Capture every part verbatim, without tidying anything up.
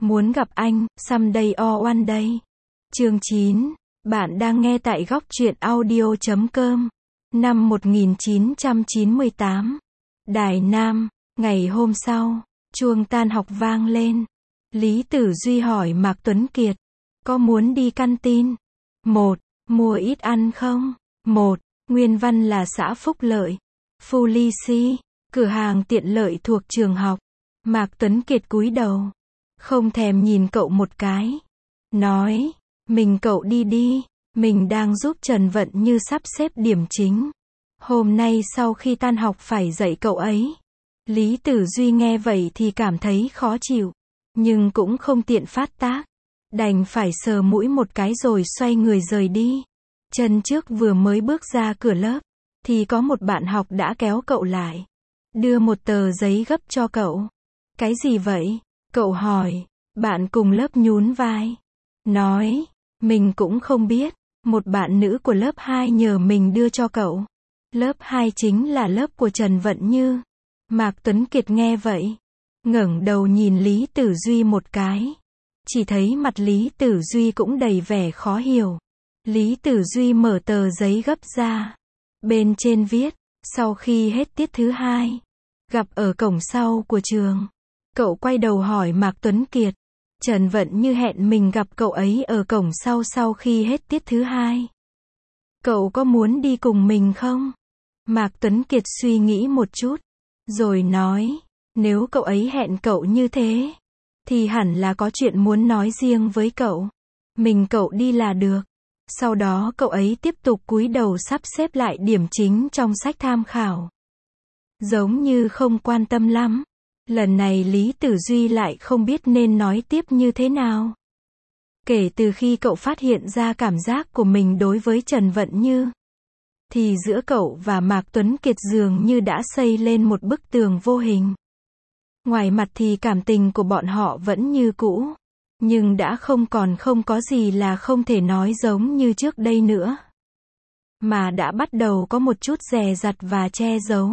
Muốn gặp anh, someday or one day. Chương chín. Bạn đang nghe tại góc truyện audio chấm com. Năm một nghìn chín trăm chín mươi tám. Đài Nam. Ngày hôm sau, chuông tan học vang lên. Lý Tử Duy hỏi Mạc Tuấn Kiệt. Có muốn đi canteen? Một. Mua ít ăn không? Một. Nguyên văn là xã Phúc Lợi. Fulici. Cửa hàng tiện lợi thuộc trường học. Mạc Tuấn Kiệt cúi đầu. Không thèm nhìn cậu một cái. Nói. Mình cậu đi đi. Mình đang giúp Trần Vận Như sắp xếp điểm chính. Hôm nay sau khi tan học phải dạy cậu ấy. Lý Tử Duy nghe vậy thì cảm thấy khó chịu. Nhưng cũng không tiện phát tác. Đành phải sờ mũi một cái rồi xoay người rời đi. Chân trước vừa mới bước ra cửa lớp. Thì có một bạn học đã kéo cậu lại. Đưa một tờ giấy gấp cho cậu. Cái gì vậy? Cậu hỏi. Bạn cùng lớp nhún vai. Nói. Mình cũng không biết. Một bạn nữ của lớp hai nhờ mình đưa cho cậu. Lớp hai chính là lớp của Trần Vận Như. Mạc Tuấn Kiệt nghe vậy. Ngẩng đầu nhìn Lý Tử Duy một cái. Chỉ thấy mặt Lý Tử Duy cũng đầy vẻ khó hiểu. Lý Tử Duy mở tờ giấy gấp ra. Bên trên viết. Sau khi hết tiết thứ hai. Gặp ở cổng sau của trường. Cậu quay đầu hỏi Mạc Tuấn Kiệt. Trần Vận Như hẹn mình gặp cậu ấy ở cổng sau sau khi hết tiết thứ hai. Cậu có muốn đi cùng mình không? Mạc Tuấn Kiệt suy nghĩ một chút. Rồi nói. Nếu cậu ấy hẹn cậu như thế. Thì hẳn là có chuyện muốn nói riêng với cậu. Mình cậu đi là được. Sau đó cậu ấy tiếp tục cúi đầu sắp xếp lại điểm chính trong sách tham khảo. Giống như không quan tâm lắm. Lần này Lý Tử Duy lại không biết nên nói tiếp như thế nào. Kể từ khi cậu phát hiện ra cảm giác của mình đối với Trần Vận Như. Thì giữa cậu và Mạc Tuấn Kiệt dường như đã xây lên một bức tường vô hình. Ngoài mặt thì cảm tình của bọn họ vẫn như cũ. Nhưng đã không còn không có gì là không thể nói giống như trước đây nữa. Mà đã bắt đầu có một chút dè dặt và che giấu.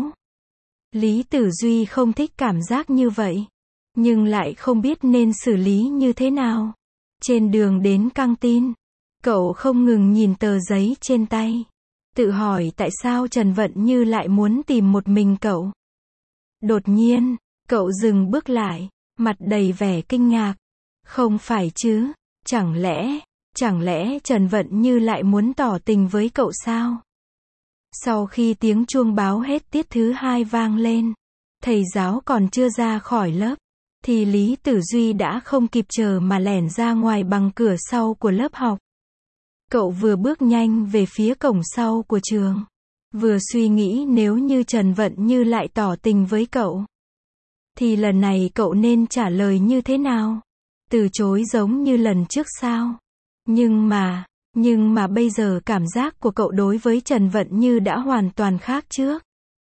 Lý Tử Duy không thích cảm giác như vậy. Nhưng lại không biết nên xử lý như thế nào. Trên đường đến căng tin. Cậu không ngừng nhìn tờ giấy trên tay. Tự hỏi tại sao Trần Vận Như lại muốn tìm một mình cậu. Đột nhiên, cậu dừng bước lại. Mặt đầy vẻ kinh ngạc. Không phải chứ. Chẳng lẽ, chẳng lẽ Trần Vận Như lại muốn tỏ tình với cậu sao? Sau khi tiếng chuông báo hết tiết thứ hai vang lên, thầy giáo còn chưa ra khỏi lớp, thì Lý Tử Duy đã không kịp chờ mà lẻn ra ngoài bằng cửa sau của lớp học. Cậu vừa bước nhanh về phía cổng sau của trường, vừa suy nghĩ nếu như Trần Vận Như lại tỏ tình với cậu, thì lần này cậu nên trả lời như thế nào? Từ chối giống như lần trước sao? Nhưng mà... Nhưng mà bây giờ cảm giác của cậu đối với Trần Vận Như đã hoàn toàn khác trước.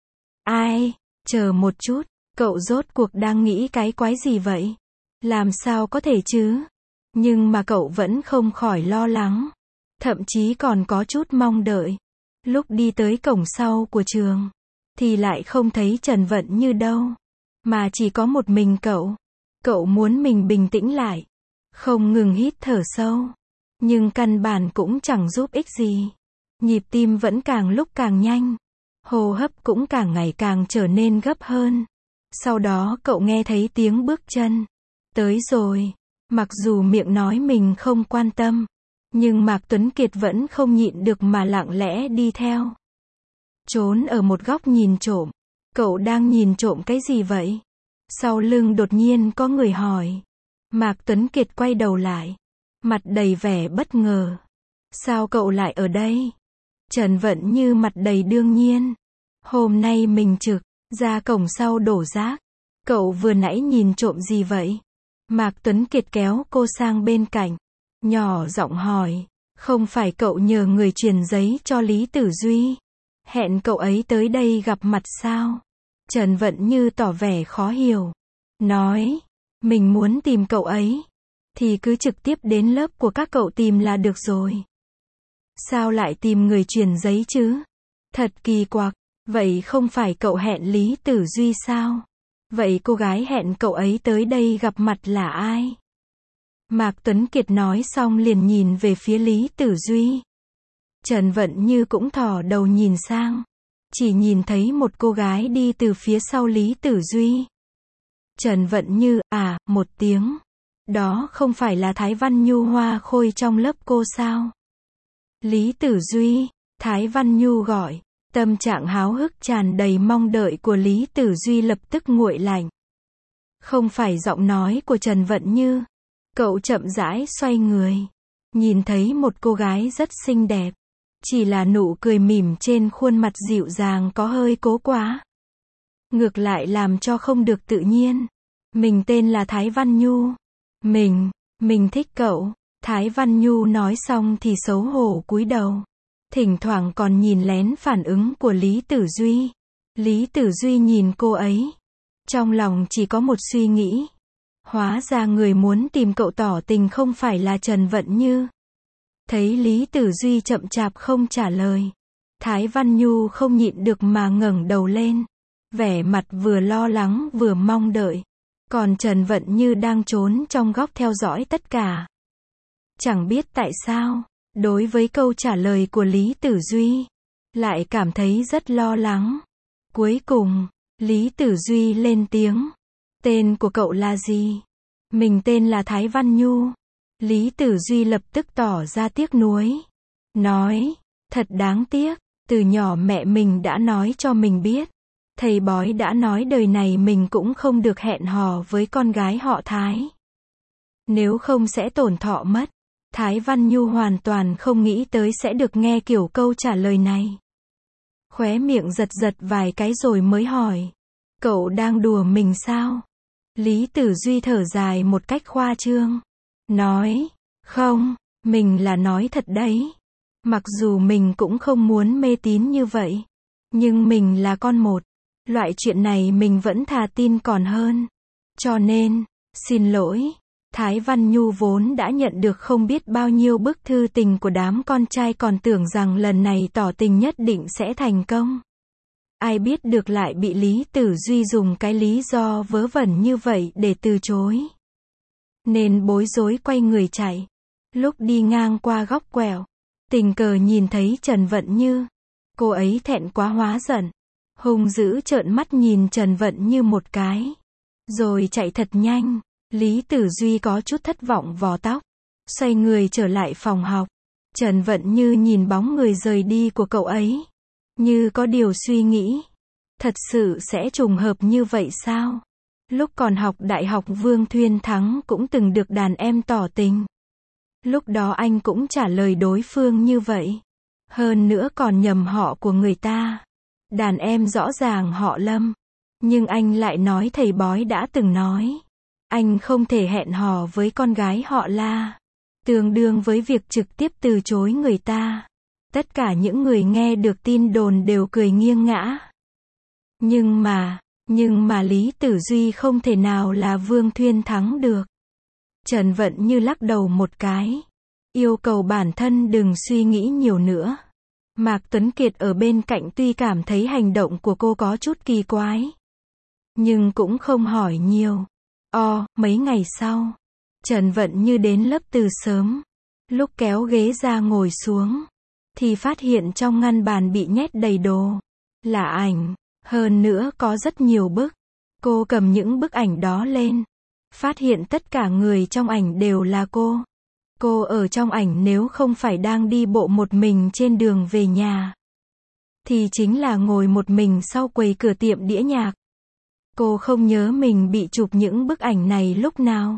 Ai? Chờ một chút, cậu rốt cuộc đang nghĩ cái quái gì vậy? Làm sao có thể chứ? Nhưng mà cậu vẫn không khỏi lo lắng. Thậm chí còn có chút mong đợi. Lúc đi tới cổng sau của trường, thì lại không thấy Trần Vận Như đâu. Mà chỉ có một mình cậu. Cậu muốn mình bình tĩnh lại. Không ngừng hít thở sâu. Nhưng căn bản cũng chẳng giúp ích gì. Nhịp tim vẫn càng lúc càng nhanh. Hô hấp cũng càng ngày càng trở nên gấp hơn. Sau đó cậu nghe thấy tiếng bước chân. Tới rồi. Mặc dù miệng nói mình không quan tâm. Nhưng Mạc Tuấn Kiệt vẫn không nhịn được mà lặng lẽ đi theo. Trốn ở một góc nhìn trộm. Cậu đang nhìn trộm cái gì vậy? Sau lưng đột nhiên có người hỏi. Mạc Tuấn Kiệt quay đầu lại. Mặt đầy vẻ bất ngờ. Sao cậu lại ở đây? Trần Vận Như mặt đầy đương nhiên. Hôm nay mình trực, ra cổng sau đổ rác. Cậu vừa nãy nhìn trộm gì vậy? Mạc Tuấn Kiệt kéo cô sang bên cạnh. Nhỏ giọng hỏi. Không phải cậu nhờ người truyền giấy cho Lý Tử Duy? Hẹn cậu ấy tới đây gặp mặt sao? Trần Vận Như tỏ vẻ khó hiểu. Nói. Mình muốn tìm cậu ấy. Thì cứ trực tiếp đến lớp của các cậu tìm là được rồi. Sao lại tìm người truyền giấy chứ? Thật kỳ quặc. Vậy không phải cậu hẹn Lý Tử Duy sao? Vậy cô gái hẹn cậu ấy tới đây gặp mặt là ai? Mạc Tuấn Kiệt nói xong liền nhìn về phía Lý Tử Duy. Trần Vận Như cũng thò đầu nhìn sang. Chỉ nhìn thấy một cô gái đi từ phía sau Lý Tử Duy. Trần Vận Như, à, một tiếng. Đó không phải là Thái Văn Nhu Hoa Khôi trong lớp cô sao? Lý Tử Duy, Thái Văn Nhu gọi. Tâm trạng háo hức tràn đầy mong đợi của Lý Tử Duy lập tức nguội lạnh. Không phải giọng nói của Trần Vận Như. Cậu chậm rãi xoay người. Nhìn thấy một cô gái rất xinh đẹp. Chỉ là nụ cười mỉm trên khuôn mặt dịu dàng có hơi cố quá. Ngược lại làm cho không được tự nhiên. Mình tên là Thái Văn Nhu. Mình, mình thích cậu. Thái Văn Nhu nói xong thì xấu hổ cúi đầu. Thỉnh thoảng còn nhìn lén phản ứng của Lý Tử Duy. Lý Tử Duy nhìn cô ấy. Trong lòng chỉ có một suy nghĩ. Hóa ra người muốn tìm cậu tỏ tình không phải là Trần Vận Như. Thấy Lý Tử Duy chậm chạp không trả lời. Thái Văn Nhu không nhịn được mà ngẩng đầu lên. Vẻ mặt vừa lo lắng vừa mong đợi. Còn Trần Vận Như đang trốn trong góc theo dõi tất cả. Chẳng biết tại sao, đối với câu trả lời của Lý Tử Duy, lại cảm thấy rất lo lắng. Cuối cùng, Lý Tử Duy lên tiếng. Tên của cậu là gì? Mình tên là Thái Văn Nhu. Lý Tử Duy lập tức tỏ ra tiếc nuối. Nói, thật đáng tiếc, từ nhỏ mẹ mình đã nói cho mình biết. Thầy bói đã nói đời này mình cũng không được hẹn hò với con gái họ Thái. Nếu không sẽ tổn thọ mất. Thái Văn Nhu hoàn toàn không nghĩ tới sẽ được nghe kiểu câu trả lời này. Khóe miệng giật giật vài cái rồi mới hỏi. Cậu đang đùa mình sao? Lý Tử Duy thở dài một cách khoa trương. Nói, không, mình là nói thật đấy. Mặc dù mình cũng không muốn mê tín như vậy. Nhưng mình là con một. Loại chuyện này mình vẫn thà tin còn hơn. Cho nên, xin lỗi. Thái Văn Nhu vốn đã nhận được không biết bao nhiêu bức thư tình của đám con trai còn tưởng rằng lần này tỏ tình nhất định sẽ thành công. Ai biết được lại bị Lý Tử Duy dùng cái lý do vớ vẩn như vậy để từ chối. Nên bối rối quay người chạy. Lúc đi ngang qua góc quẹo, tình cờ nhìn thấy Trần Vận Như. Cô ấy thẹn quá hóa giận. Hung dữ trợn mắt nhìn Trần Vận Như một cái. Rồi chạy thật nhanh. Lý Tử Duy có chút thất vọng vò tóc. Xoay người trở lại phòng học. Trần Vận Như nhìn bóng người rời đi của cậu ấy. Như có điều suy nghĩ. Thật sự sẽ trùng hợp như vậy sao? Lúc còn học đại học Vương Thuyên Thắng cũng từng được đàn em tỏ tình. Lúc đó anh cũng trả lời đối phương như vậy. Hơn nữa còn nhầm họ của người ta. Đàn em rõ ràng họ Lâm. Nhưng anh lại nói thầy bói đã từng nói. Anh không thể hẹn hò với con gái họ La. Tương đương với việc trực tiếp từ chối người ta. Tất cả những người nghe được tin đồn đều cười nghiêng ngã. Nhưng mà, nhưng mà Lý Tử Duy không thể nào là Vương Thuyên Thắng được. Trần Vận Như lắc đầu một cái. Yêu cầu bản thân đừng suy nghĩ nhiều nữa. Mạc Tuấn Kiệt ở bên cạnh tuy cảm thấy hành động của cô có chút kỳ quái. Nhưng cũng không hỏi nhiều. O, mấy ngày sau, Trần Vận Như đến lớp từ sớm. Lúc kéo ghế ra ngồi xuống, thì phát hiện trong ngăn bàn bị nhét đầy đồ. Là ảnh, hơn nữa có rất nhiều bức. Cô cầm những bức ảnh đó lên. Phát hiện tất cả người trong ảnh đều là cô. Cô ở trong ảnh nếu không phải đang đi bộ một mình trên đường về nhà, thì chính là ngồi một mình sau quầy cửa tiệm đĩa nhạc. Cô không nhớ mình bị chụp những bức ảnh này lúc nào.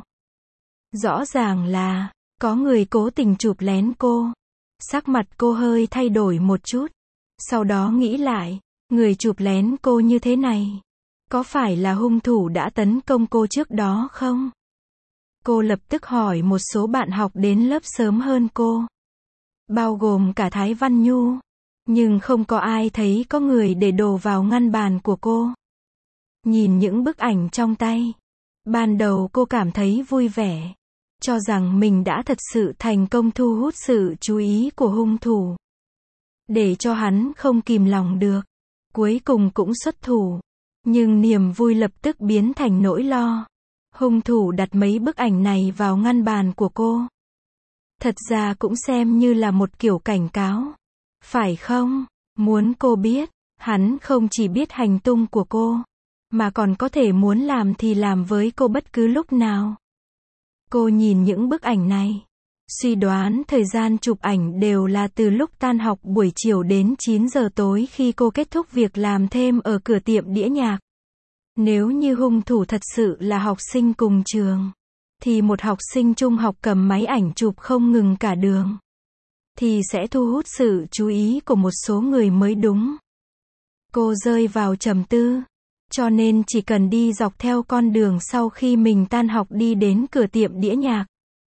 Rõ ràng là, có người cố tình chụp lén cô. Sắc mặt cô hơi thay đổi một chút. Sau đó nghĩ lại, người chụp lén cô như thế này. Có phải là hung thủ đã tấn công cô trước đó không? Cô lập tức hỏi một số bạn học đến lớp sớm hơn cô. Bao gồm cả Thái Văn Nhu. Nhưng không có ai thấy có người để đồ vào ngăn bàn của cô. Nhìn những bức ảnh trong tay. Ban đầu cô cảm thấy vui vẻ. Cho rằng mình đã thật sự thành công thu hút sự chú ý của hung thủ. Để cho hắn không kìm lòng được. Cuối cùng cũng xuất thủ. Nhưng niềm vui lập tức biến thành nỗi lo. Hung thủ đặt mấy bức ảnh này vào ngăn bàn của cô. Thật ra cũng xem như là một kiểu cảnh cáo. Phải không? Muốn cô biết, hắn không chỉ biết hành tung của cô, mà còn có thể muốn làm thì làm với cô bất cứ lúc nào. Cô nhìn những bức ảnh này, suy đoán thời gian chụp ảnh đều là từ lúc tan học buổi chiều đến chín giờ tối khi cô kết thúc việc làm thêm ở cửa tiệm đĩa nhạc. Nếu như hung thủ thật sự là học sinh cùng trường, thì một học sinh trung học cầm máy ảnh chụp không ngừng cả đường, thì sẽ thu hút sự chú ý của một số người mới đúng. Cô rơi vào trầm tư, cho nên chỉ cần đi dọc theo con đường sau khi mình tan học đi đến cửa tiệm đĩa nhạc,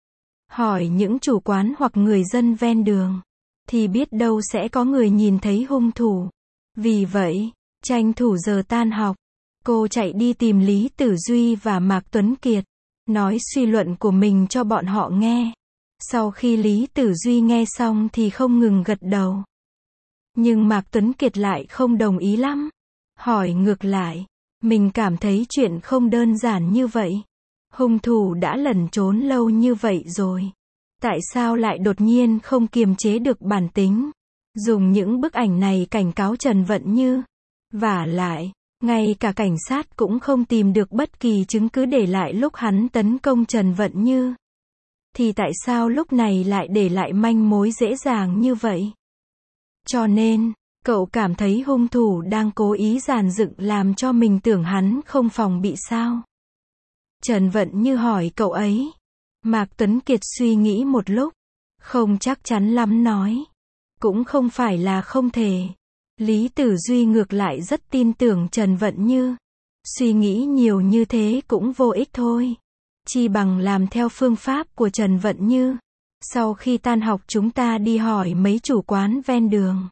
hỏi những chủ quán hoặc người dân ven đường, thì biết đâu sẽ có người nhìn thấy hung thủ. Vì vậy, tranh thủ giờ tan học, cô chạy đi tìm Lý Tử Duy và Mạc Tuấn Kiệt, nói suy luận của mình cho bọn họ nghe. Sau khi Lý Tử Duy nghe xong thì không ngừng gật đầu. Nhưng Mạc Tuấn Kiệt lại không đồng ý lắm. Hỏi ngược lại, mình cảm thấy chuyện không đơn giản như vậy. Hung thủ đã lẩn trốn lâu như vậy rồi. Tại sao lại đột nhiên không kiềm chế được bản tính, dùng những bức ảnh này cảnh cáo Trần Vận Như? Vả lại, ngay cả cảnh sát cũng không tìm được bất kỳ chứng cứ để lại lúc hắn tấn công Trần Vận Như. Thì tại sao lúc này lại để lại manh mối dễ dàng như vậy? Cho nên, cậu cảm thấy hung thủ đang cố ý dàn dựng làm cho mình tưởng hắn không phòng bị sao? Trần Vận Như hỏi cậu ấy. Mạc Tuấn Kiệt suy nghĩ một lúc, không chắc chắn lắm nói. Cũng không phải là không thể. Lý Tử Duy ngược lại rất tin tưởng Trần Vận Như. Suy nghĩ nhiều như thế cũng vô ích thôi. Chi bằng làm theo phương pháp của Trần Vận Như. Sau khi tan học chúng ta đi hỏi mấy chủ quán ven đường,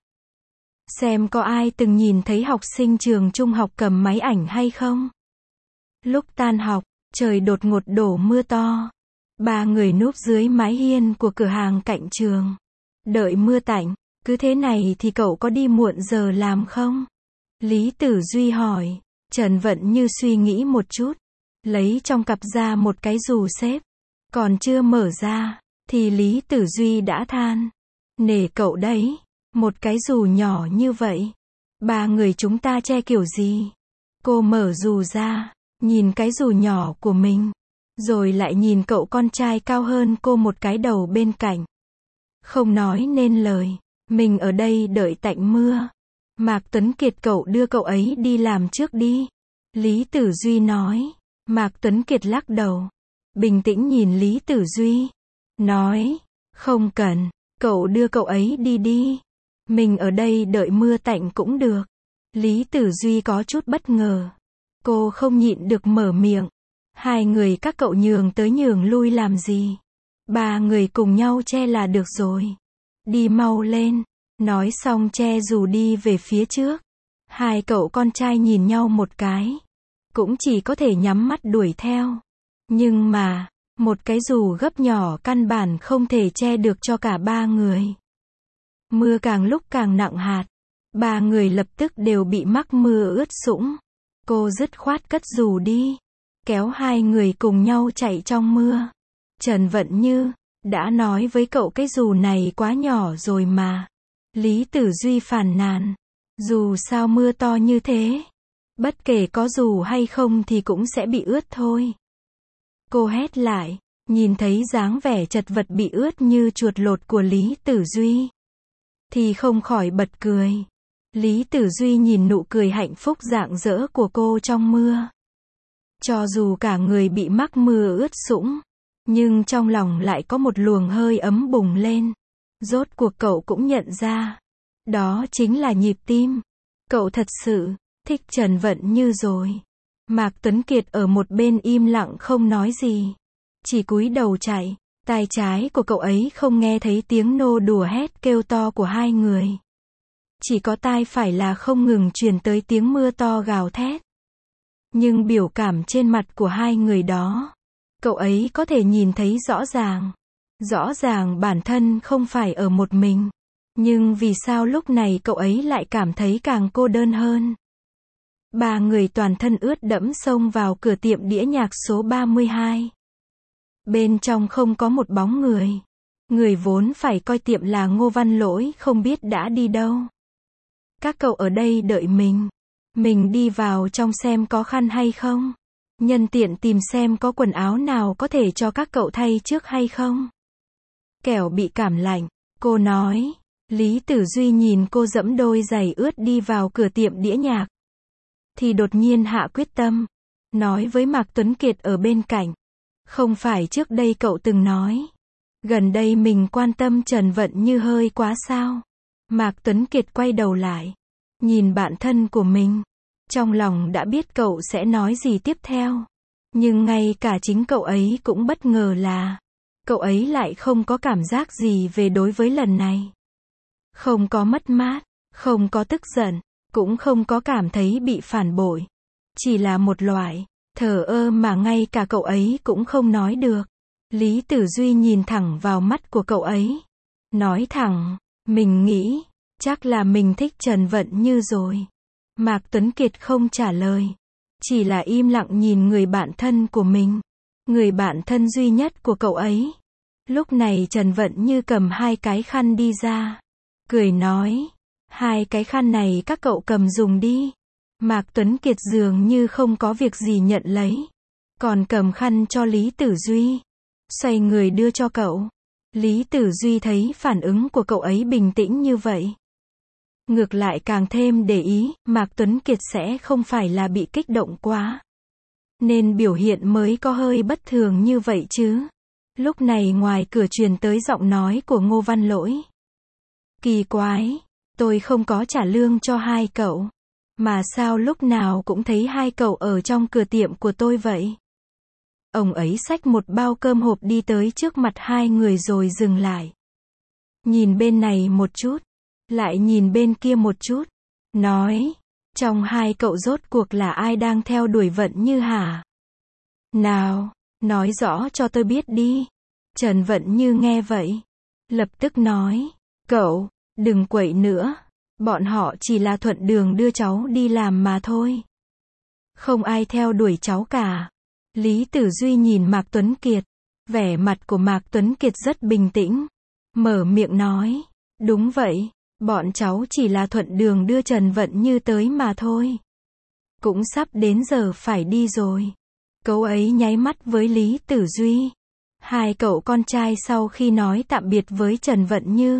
xem có ai từng nhìn thấy học sinh trường trung học cầm máy ảnh hay không. Lúc tan học, trời đột ngột đổ mưa to. Ba người núp dưới mái hiên của cửa hàng cạnh trường, đợi mưa tạnh. Cứ thế này thì cậu có đi muộn giờ làm không? Lý Tử Duy hỏi. Trần Vận Như suy nghĩ một chút, lấy trong cặp ra một cái dù xếp. Còn chưa mở ra, thì Lý Tử Duy đã than. Nể cậu đấy, một cái dù nhỏ như vậy. Ba người chúng ta che kiểu gì? Cô mở dù ra, nhìn cái dù nhỏ của mình, rồi lại nhìn cậu con trai cao hơn cô một cái đầu bên cạnh. Không nói nên lời, mình ở đây đợi tạnh mưa. Mạc Tuấn Kiệt cậu đưa cậu ấy đi làm trước đi. Lý Tử Duy nói. Mạc Tuấn Kiệt lắc đầu, bình tĩnh nhìn Lý Tử Duy, nói, không cần, cậu đưa cậu ấy đi đi. Mình ở đây đợi mưa tạnh cũng được. Lý Tử Duy có chút bất ngờ. Cô không nhịn được mở miệng. Hai người các cậu nhường tới nhường lui làm gì? Ba người cùng nhau che là được rồi. Đi mau lên. Nói xong che dù đi về phía trước. Hai cậu con trai nhìn nhau một cái, cũng chỉ có thể nhắm mắt đuổi theo. Nhưng mà, một cái dù gấp nhỏ căn bản không thể che được cho cả ba người. Mưa càng lúc càng nặng hạt. Ba người lập tức đều bị mắc mưa ướt sũng. Cô dứt khoát cất dù đi, kéo hai người cùng nhau chạy trong mưa. Trần Vận Như, đã nói với cậu cái dù này quá nhỏ rồi mà. Lý Tử Duy phàn nàn. Dù sao mưa to như thế, bất kể có dù hay không thì cũng sẽ bị ướt thôi. Cô hét lại, nhìn thấy dáng vẻ chật vật bị ướt như chuột lột của Lý Tử Duy, thì không khỏi bật cười. Lý Tử Duy nhìn nụ cười hạnh phúc rạng rỡ của cô trong mưa. Cho dù cả người bị mắc mưa ướt sũng, nhưng trong lòng lại có một luồng hơi ấm bùng lên. Rốt cuộc cậu cũng nhận ra, đó chính là nhịp tim. Cậu thật sự thích Trần Vận Như rồi. Mạc Tuấn Kiệt ở một bên im lặng không nói gì, chỉ cúi đầu chạy. Tai trái của cậu ấy không nghe thấy tiếng nô đùa hét kêu to của hai người. Chỉ có tai phải là không ngừng truyền tới tiếng mưa to gào thét. Nhưng biểu cảm trên mặt của hai người đó, cậu ấy có thể nhìn thấy rõ ràng. Rõ ràng bản thân không phải ở một mình. Nhưng vì sao lúc này cậu ấy lại cảm thấy càng cô đơn hơn? Ba người toàn thân ướt đẫm xông vào cửa tiệm đĩa nhạc số ba mươi hai. Bên trong không có một bóng người. Người vốn phải coi tiệm là Ngô Văn Lỗi không biết đã đi đâu. Các cậu ở đây đợi mình. Mình đi vào trong xem có khăn hay không. Nhân tiện tìm xem có quần áo nào có thể cho các cậu thay trước hay không. Kẻo bị cảm lạnh, cô nói. Lý Tử Duy nhìn cô dẫm đôi giày ướt đi vào cửa tiệm đĩa nhạc. Thì đột nhiên hạ quyết tâm. Nói với Mạc Tuấn Kiệt ở bên cạnh. Không phải trước đây cậu từng nói. Gần đây mình quan tâm Trần Vận Như hơi quá sao? Mạc Tuấn Kiệt quay đầu lại. Nhìn bạn thân của mình. Trong lòng đã biết cậu sẽ nói gì tiếp theo. Nhưng ngay cả chính cậu ấy cũng bất ngờ là. Cậu ấy lại không có cảm giác gì về đối với lần này. Không có mất mát, không có tức giận, cũng không có cảm thấy bị phản bội. Chỉ là một loại thờ ơ mà ngay cả cậu ấy cũng không nói được. Lý Tử Duy nhìn thẳng vào mắt của cậu ấy. Nói thẳng, mình nghĩ, chắc là mình thích Trần Vận Như rồi. Mạc Tuấn Kiệt không trả lời. Chỉ là im lặng nhìn người bạn thân của mình. Người bạn thân duy nhất của cậu ấy. Lúc này Trần Vận Như cầm hai cái khăn đi ra. Cười nói, hai cái khăn này các cậu cầm dùng đi. Mạc Tuấn Kiệt dường như không có việc gì nhận lấy. Còn cầm khăn cho Lý Tử Duy. Xoay người đưa cho cậu. Lý Tử Duy thấy phản ứng của cậu ấy bình tĩnh như vậy. Ngược lại càng thêm để ý, Mạc Tuấn Kiệt sẽ không phải là bị kích động quá. Nên biểu hiện mới có hơi bất thường như vậy chứ. Lúc này ngoài cửa truyền tới giọng nói của Ngô Văn Lỗi. Kỳ quái, tôi không có trả lương cho hai cậu. Mà sao lúc nào cũng thấy hai cậu ở trong cửa tiệm của tôi vậy? Ông ấy xách một bao cơm hộp đi tới trước mặt hai người rồi dừng lại. Nhìn bên này một chút, lại nhìn bên kia một chút. Nói, trong hai cậu rốt cuộc là ai đang theo đuổi Vận Như hả? Nào, nói rõ cho tôi biết đi. Trần Vận Như nghe vậy. Lập tức nói, cậu, đừng quậy nữa. Bọn họ chỉ là thuận đường đưa cháu đi làm mà thôi. Không ai theo đuổi cháu cả. Lý Tử Duy nhìn Mạc Tuấn Kiệt. Vẻ mặt của Mạc Tuấn Kiệt rất bình tĩnh. Mở miệng nói, đúng vậy, bọn cháu chỉ là thuận đường đưa Trần Vận Như tới mà thôi. Cũng sắp đến giờ phải đi rồi. Cậu ấy nháy mắt với Lý Tử Duy. Hai cậu con trai sau khi nói tạm biệt với Trần Vận Như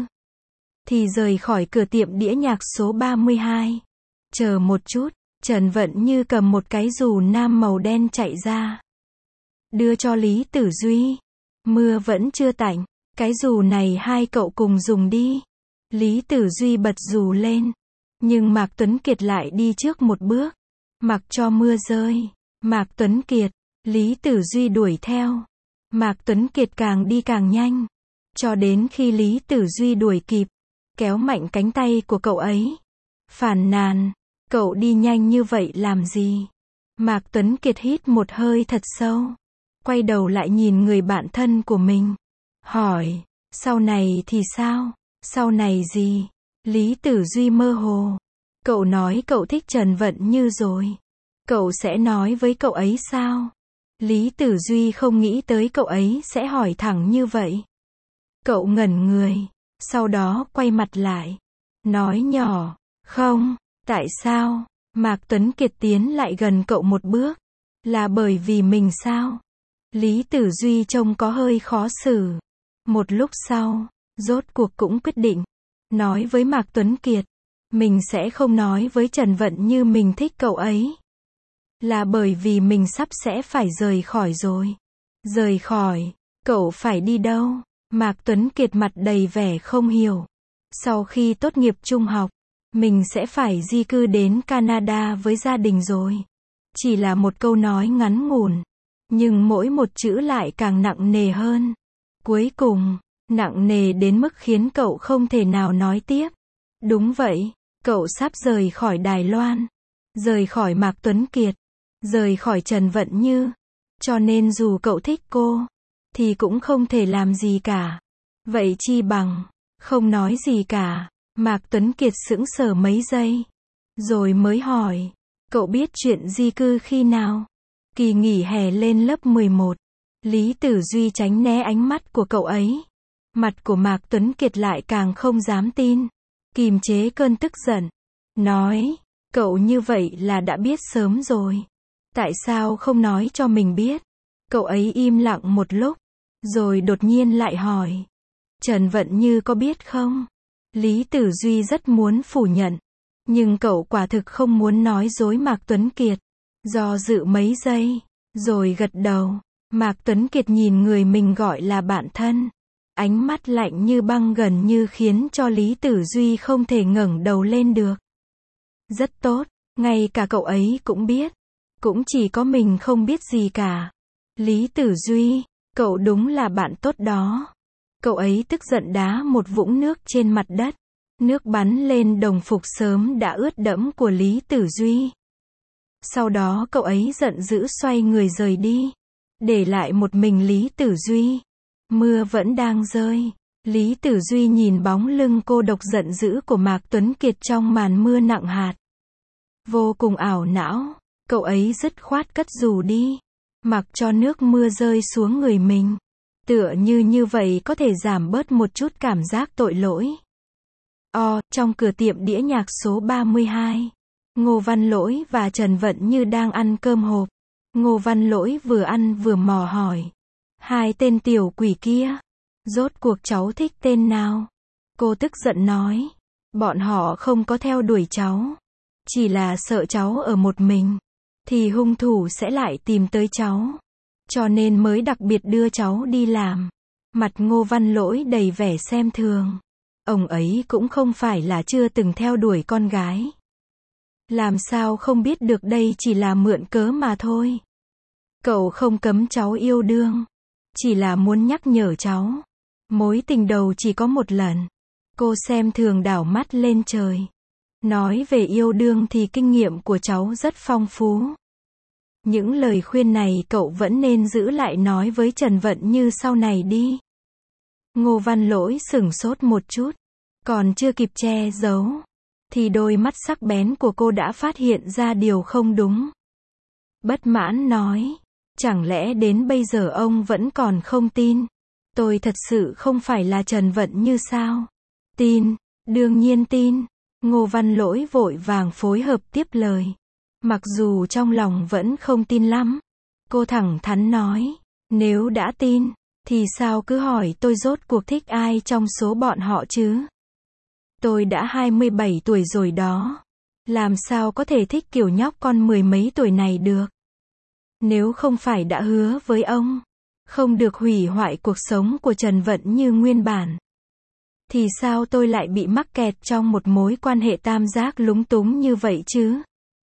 thì rời khỏi cửa tiệm đĩa nhạc số ba mươi hai. Chờ một chút, Trần Vận Như cầm một cái dù nam màu đen chạy ra. Đưa cho Lý Tử Duy. Mưa vẫn chưa tạnh, cái dù này hai cậu cùng dùng đi. Lý Tử Duy bật dù lên. Nhưng Mạc Tuấn Kiệt lại đi trước một bước. Mặc cho mưa rơi. Mạc Tuấn Kiệt, Lý Tử Duy đuổi theo. Mạc Tuấn Kiệt càng đi càng nhanh. Cho đến khi Lý Tử Duy đuổi kịp. Kéo mạnh cánh tay của cậu ấy. Phàn nàn, cậu đi nhanh như vậy làm gì? Mạc Tuấn Kiệt hít một hơi thật sâu. Quay đầu lại nhìn người bạn thân của mình. Hỏi, sau này thì sao? Sau này gì? Lý Tử Duy mơ hồ. Cậu nói cậu thích Trần Vận Như rồi. Cậu sẽ nói với cậu ấy sao? Lý Tử Duy không nghĩ tới cậu ấy sẽ hỏi thẳng như vậy. Cậu ngẩn người. Sau đó quay mặt lại. Nói nhỏ, không, tại sao? Mạc Tuấn Kiệt tiến lại gần cậu một bước. Là bởi vì mình sao? Lý Tử Duy trông có hơi khó xử. Một lúc sau, rốt cuộc cũng quyết định. Nói với Mạc Tuấn Kiệt. Mình sẽ không nói với Trần Vận Như mình thích cậu ấy. Là bởi vì mình sắp sẽ phải rời khỏi rồi. Rời khỏi, cậu phải đi đâu? Mạc Tuấn Kiệt mặt đầy vẻ không hiểu. Sau khi tốt nghiệp trung học, mình sẽ phải di cư đến Canada với gia đình rồi. Chỉ là một câu nói ngắn ngủn. Nhưng mỗi một chữ lại càng nặng nề hơn. Cuối cùng, nặng nề đến mức khiến cậu không thể nào nói tiếp. Đúng vậy, cậu sắp rời khỏi Đài Loan. Rời khỏi Mạc Tuấn Kiệt. Rời khỏi Trần Vận Như. Cho nên dù cậu thích cô, thì cũng không thể làm gì cả. Vậy chi bằng, không nói gì cả. Mạc Tuấn Kiệt sững sờ mấy giây. Rồi mới hỏi, Cậu biết chuyện di cư khi nào? Kỳ nghỉ hè lên lớp mười một. Lý Tử Duy tránh né ánh mắt của cậu ấy. Mặt của Mạc Tuấn Kiệt lại càng không dám tin. Kìm chế cơn tức giận. Nói, cậu như vậy là đã biết sớm rồi. Tại sao không nói cho mình biết? Cậu ấy im lặng một lúc, rồi đột nhiên lại hỏi. Trần Vận Như có biết không? Lý Tử Duy rất muốn phủ nhận. Nhưng cậu quả thực không muốn nói dối Mạc Tuấn Kiệt. Do dự mấy giây, rồi gật đầu. Mạc Tuấn Kiệt nhìn người mình gọi là bạn thân. Ánh mắt lạnh như băng gần như khiến cho Lý Tử Duy không thể ngẩng đầu lên được. Rất tốt, ngay cả cậu ấy cũng biết. Cũng chỉ có mình không biết gì cả. Lý Tử Duy, cậu đúng là bạn tốt đó. Cậu ấy tức giận đá một vũng nước trên mặt đất. Nước bắn lên đồng phục sớm đã ướt đẫm của Lý Tử Duy. Sau đó cậu ấy giận dữ xoay người rời đi. Để lại một mình Lý Tử Duy. Mưa vẫn đang rơi. Lý Tử Duy nhìn bóng lưng cô độc giận dữ của Mạc Tuấn Kiệt trong màn mưa nặng hạt. Vô cùng ảo não. Cậu ấy dứt khoát cất dù đi. Mặc cho nước mưa rơi xuống người mình. Tựa như như vậy có thể giảm bớt một chút cảm giác tội lỗi. O, trong cửa tiệm đĩa nhạc số ba mươi hai. Ngô Văn Lỗi và Trần Vận Như đang ăn cơm hộp. Ngô Văn Lỗi vừa ăn vừa mò hỏi. Hai tên tiểu quỷ kia. Rốt cuộc cháu thích tên nào? Cô tức giận nói. Bọn họ không có theo đuổi cháu. Chỉ là sợ cháu ở một mình. Thì hung thủ sẽ lại tìm tới cháu. Cho nên mới đặc biệt đưa cháu đi làm. Mặt Ngô Văn Lỗi đầy vẻ xem thường. Ông ấy cũng không phải là chưa từng theo đuổi con gái. Làm sao không biết được đây chỉ là mượn cớ mà thôi. Cậu không cấm cháu yêu đương. Chỉ là muốn nhắc nhở cháu. Mối tình đầu chỉ có một lần. Cô xem thường đảo mắt lên trời. Nói về yêu đương thì kinh nghiệm của cháu rất phong phú. Những lời khuyên này cậu vẫn nên giữ lại nói với Trần Vận Như sau này đi. Ngô Văn Lỗi sửng sốt một chút. Còn chưa kịp che giấu. Thì đôi mắt sắc bén của cô đã phát hiện ra điều không đúng. Bất mãn nói. Chẳng lẽ đến bây giờ ông vẫn còn không tin? Tôi thật sự không phải là Trần Vận Như sao? Tin, đương nhiên tin. Ngô Văn Lỗi vội vàng phối hợp tiếp lời. Mặc dù trong lòng vẫn không tin lắm. Cô thẳng thắn nói. Nếu đã tin, thì sao cứ hỏi tôi rốt cuộc thích ai trong số bọn họ chứ? Tôi đã hai mươi bảy tuổi rồi đó. Làm sao có thể thích kiểu nhóc con mười mấy tuổi này được? Nếu không phải đã hứa với ông, không được hủy hoại cuộc sống của Trần Vận Như nguyên bản, thì sao tôi lại bị mắc kẹt trong một mối quan hệ tam giác lúng túng như vậy chứ?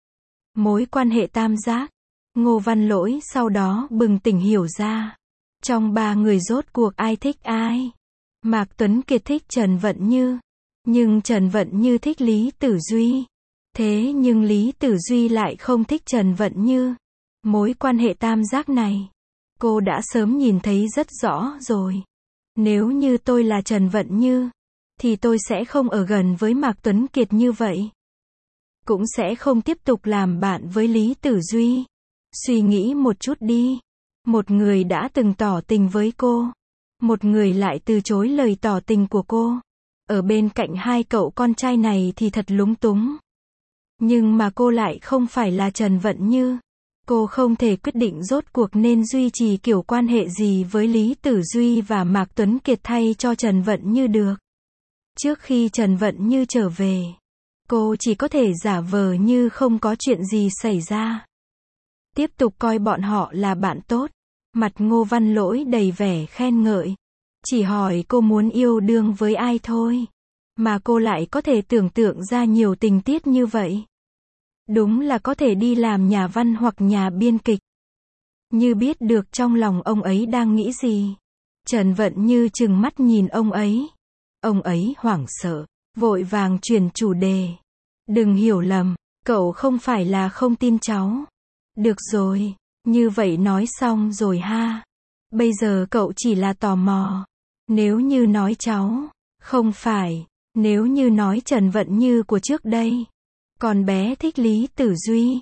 Mối quan hệ tam giác. Ngô Văn Lỗi sau đó bừng tỉnh hiểu ra. Trong ba người rốt cuộc ai thích ai? Mạc Tuấn Kiệt thích Trần Vận Như. Nhưng Trần Vận Như thích Lý Tử Duy. Thế nhưng Lý Tử Duy lại không thích Trần Vận Như. Mối quan hệ tam giác này, cô đã sớm nhìn thấy rất rõ rồi. Nếu như tôi là Trần Vận Như, thì tôi sẽ không ở gần với Mạc Tuấn Kiệt như vậy. Cũng sẽ không tiếp tục làm bạn với Lý Tử Duy. Suy nghĩ một chút đi. Một người đã từng tỏ tình với cô. Một người lại từ chối lời tỏ tình của cô. Ở bên cạnh hai cậu con trai này thì thật lúng túng. Nhưng mà cô lại không phải là Trần Vận Như. Cô không thể quyết định rốt cuộc nên duy trì kiểu quan hệ gì với Lý Tử Duy và Mạc Tuấn Kiệt thay cho Trần Vận Như được. Trước khi Trần Vận Như trở về, cô chỉ có thể giả vờ như không có chuyện gì xảy ra. Tiếp tục coi bọn họ là bạn tốt. Mặt Ngô Văn Lỗi đầy vẻ khen ngợi. Chỉ hỏi cô muốn yêu đương với ai thôi. Mà cô lại có thể tưởng tượng ra nhiều tình tiết như vậy. Đúng là có thể đi làm nhà văn hoặc nhà biên kịch. Như biết được trong lòng ông ấy đang nghĩ gì. Trần Vận Như trừng mắt nhìn ông ấy. Ông ấy hoảng sợ, vội vàng chuyển chủ đề. Đừng hiểu lầm, cậu không phải là không tin cháu. Được rồi, như vậy nói xong rồi ha. Bây giờ cậu chỉ là tò mò. Nếu như nói cháu, không phải, nếu như nói Trần Vận Như của trước đây. Con bé thích Lý Tử Duy.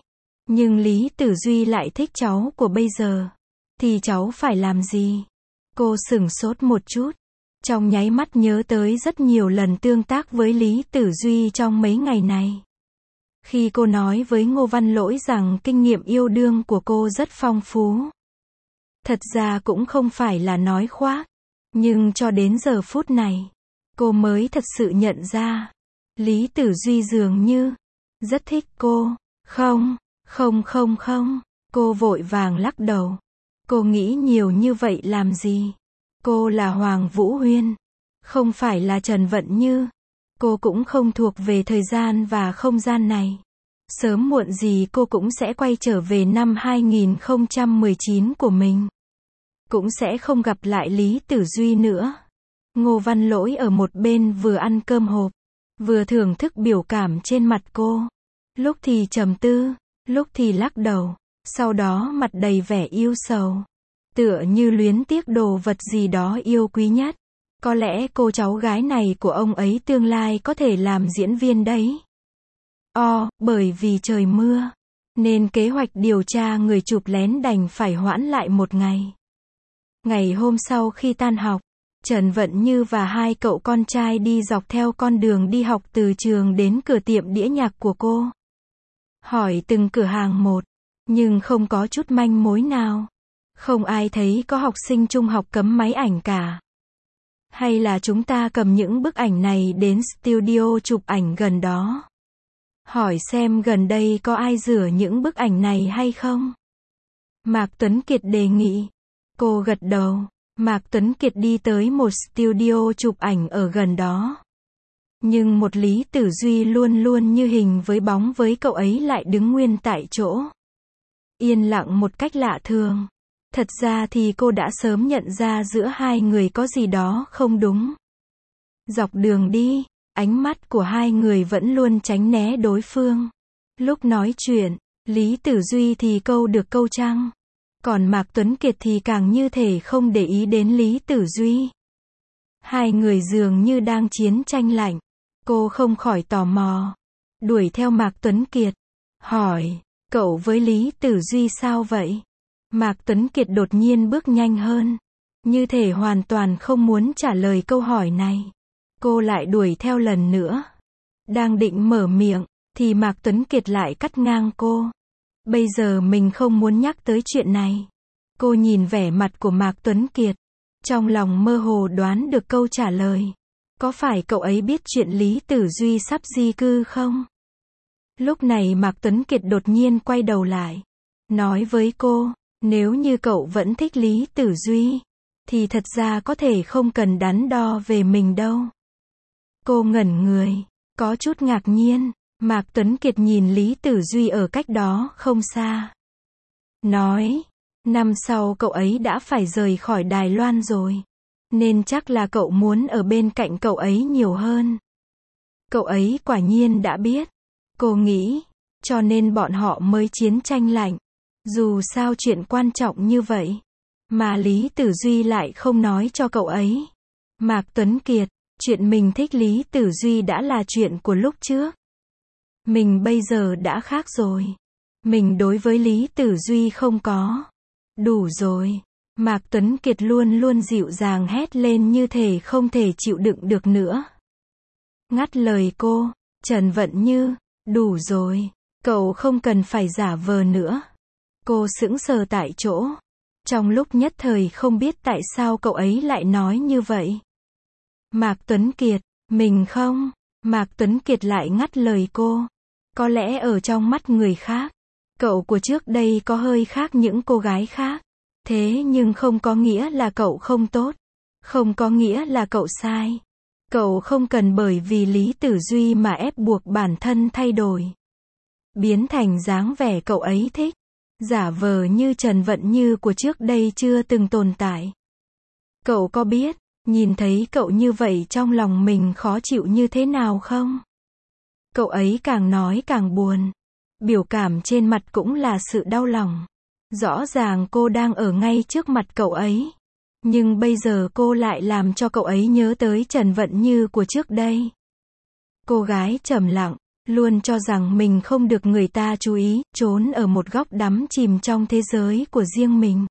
Nhưng Lý Tử Duy lại thích cháu của bây giờ. Thì cháu phải làm gì? Cô sửng sốt một chút. Trong nháy mắt nhớ tới rất nhiều lần tương tác với Lý Tử Duy trong mấy ngày này. Khi cô nói với Ngô Văn Lỗi rằng kinh nghiệm yêu đương của cô rất phong phú. Thật ra cũng không phải là nói khoác. Nhưng cho đến giờ phút này, cô mới thật sự nhận ra. Lý Tử Duy dường như rất thích cô. Không, không không không. Cô vội vàng lắc đầu. Cô nghĩ nhiều như vậy làm gì? Cô là Hoàng Vũ Huyên. Không phải là Trần Vận Như. Cô cũng không thuộc về thời gian và không gian này. Sớm muộn gì cô cũng sẽ quay trở về năm hai nghìn không trăm mười chín của mình. Cũng sẽ không gặp lại Lý Tử Duy nữa. Ngô Văn Lỗi ở một bên vừa ăn cơm hộp, vừa thưởng thức biểu cảm trên mặt cô. Lúc thì trầm tư, lúc thì lắc đầu, sau đó mặt đầy vẻ yêu sầu. Tựa như luyến tiếc đồ vật gì đó yêu quý nhất. Có lẽ cô cháu gái này của ông ấy tương lai có thể làm diễn viên đấy. O, bởi vì trời mưa, nên kế hoạch điều tra người chụp lén đành phải hoãn lại một ngày. Ngày hôm sau khi tan học, Trần Vận Như và hai cậu con trai đi dọc theo con đường đi học từ trường đến cửa tiệm đĩa nhạc của cô. Hỏi từng cửa hàng một, nhưng không có chút manh mối nào. Không ai thấy có học sinh trung học cấm máy ảnh cả. Hay là chúng ta cầm những bức ảnh này đến studio chụp ảnh gần đó. Hỏi xem gần đây có ai rửa những bức ảnh này hay không? Mạc Tuấn Kiệt đề nghị. Cô gật đầu. Mạc Tuấn Kiệt đi tới một studio chụp ảnh ở gần đó. Nhưng một Lý Tử Duy luôn luôn như hình với bóng với cậu ấy lại đứng nguyên tại chỗ. Yên lặng một cách lạ thường. Thật ra thì cô đã sớm nhận ra giữa hai người có gì đó không đúng. Dọc đường đi, ánh mắt của hai người vẫn luôn tránh né đối phương. Lúc nói chuyện, Lý Tử Duy thì câu được câu trăng. Còn Mạc Tuấn Kiệt thì càng như thể không để ý đến Lý Tử Duy. Hai người dường như đang chiến tranh lạnh. Cô không khỏi tò mò. Đuổi theo Mạc Tuấn Kiệt. Hỏi, cậu với Lý Tử Duy sao vậy? Mạc Tuấn Kiệt đột nhiên bước nhanh hơn. Như thể hoàn toàn không muốn trả lời câu hỏi này. Cô lại đuổi theo lần nữa. Đang định mở miệng, thì Mạc Tuấn Kiệt lại cắt ngang cô. Bây giờ mình không muốn nhắc tới chuyện này. Cô nhìn vẻ mặt của Mạc Tuấn Kiệt. Trong lòng mơ hồ đoán được câu trả lời. Có phải cậu ấy biết chuyện Lý Tử Duy sắp di cư không? Lúc này Mạc Tuấn Kiệt đột nhiên quay đầu lại. Nói với cô, nếu như cậu vẫn thích Lý Tử Duy, thì thật ra có thể không cần đắn đo về mình đâu. Cô ngẩn người, có chút ngạc nhiên. Mạc Tuấn Kiệt nhìn Lý Tử Duy ở cách đó không xa. Nói, năm sau cậu ấy đã phải rời khỏi Đài Loan rồi. Nên chắc là cậu muốn ở bên cạnh cậu ấy nhiều hơn. Cậu ấy quả nhiên đã biết. Cô nghĩ, cho nên bọn họ mới chiến tranh lạnh. Dù sao chuyện quan trọng như vậy, mà Lý Tử Duy lại không nói cho cậu ấy. Mạc Tuấn Kiệt, chuyện mình thích Lý Tử Duy đã là chuyện của lúc trước. Mình bây giờ đã khác rồi. Mình đối với Lý Tử Duy không có. Đủ rồi. Mạc Tuấn Kiệt luôn luôn dịu dàng hét lên như thể không thể chịu đựng được nữa. Ngắt lời cô, Trần Vận Như, đủ rồi. Cậu không cần phải giả vờ nữa. Cô sững sờ tại chỗ. Trong lúc nhất thời không biết tại sao cậu ấy lại nói như vậy. Mạc Tuấn Kiệt, mình không. Mạc Tuấn Kiệt lại ngắt lời cô. Có lẽ ở trong mắt người khác, cậu của trước đây có hơi khác những cô gái khác. Thế nhưng không có nghĩa là cậu không tốt. Không có nghĩa là cậu sai. Cậu không cần bởi vì Lý Tử Duy mà ép buộc bản thân thay đổi. Biến thành dáng vẻ cậu ấy thích. Giả vờ như Trần Vận Như của trước đây chưa từng tồn tại. Cậu có biết, nhìn thấy cậu như vậy trong lòng mình khó chịu như thế nào không? Cậu ấy càng nói càng buồn. Biểu cảm trên mặt cũng là sự đau lòng. Rõ ràng cô đang ở ngay trước mặt cậu ấy. Nhưng bây giờ cô lại làm cho cậu ấy nhớ tới Trần Vận Như của trước đây. Cô gái trầm lặng, luôn cho rằng mình không được người ta chú ý, trốn ở một góc đắm chìm trong thế giới của riêng mình.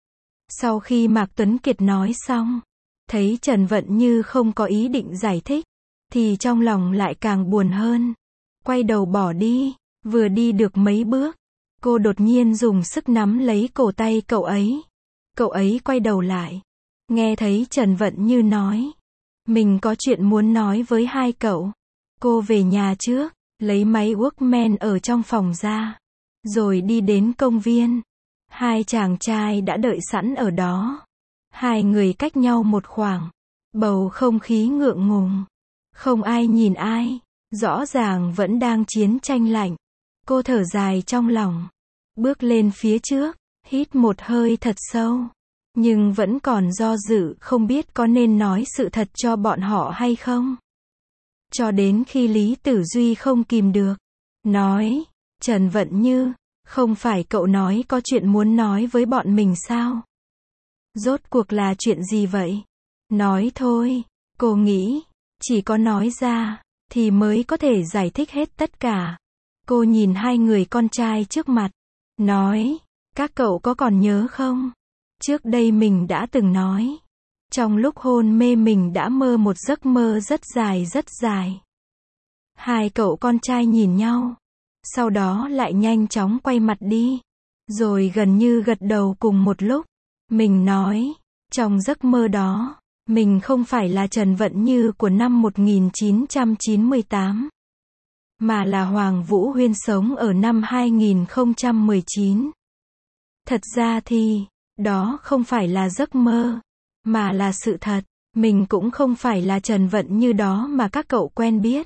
Sau khi Mạc Tuấn Kiệt nói xong, thấy Trần Vận Như không có ý định giải thích, thì trong lòng lại càng buồn hơn. Quay đầu bỏ đi, vừa đi được mấy bước, cô đột nhiên dùng sức nắm lấy cổ tay cậu ấy. Cậu ấy quay đầu lại, nghe thấy Trần Vận Như nói, mình có chuyện muốn nói với hai cậu. Cô về nhà trước, lấy máy Walkman ở trong phòng ra, rồi đi đến công viên. Hai chàng trai đã đợi sẵn ở đó. Hai người cách nhau một khoảng, bầu không khí ngượng ngùng. Không ai nhìn ai, rõ ràng vẫn đang chiến tranh lạnh. Cô thở dài trong lòng, bước lên phía trước, hít một hơi thật sâu. Nhưng vẫn còn do dự không biết có nên nói sự thật cho bọn họ hay không. Cho đến khi Lý Tử Duy không kìm được, nói, Trần Vận Như, không phải cậu nói có chuyện muốn nói với bọn mình sao? Rốt cuộc là chuyện gì vậy? Nói thôi, cô nghĩ, chỉ có nói ra, thì mới có thể giải thích hết tất cả. Cô nhìn hai người con trai trước mặt, nói, các cậu có còn nhớ không? Trước đây mình đã từng nói, trong lúc hôn mê mình đã mơ một giấc mơ rất dài rất dài. Hai cậu con trai nhìn nhau, sau đó lại nhanh chóng quay mặt đi, rồi gần như gật đầu cùng một lúc. Mình nói, trong giấc mơ đó, mình không phải là Trần Vận Như của năm một nghìn chín trăm chín mươi tám, mà là Hoàng Vũ Huyên sống ở năm hai nghìn không trăm mười chín. Thật ra thì, đó không phải là giấc mơ, mà là sự thật. Mình cũng không phải là Trần Vận Như đó mà các cậu quen biết,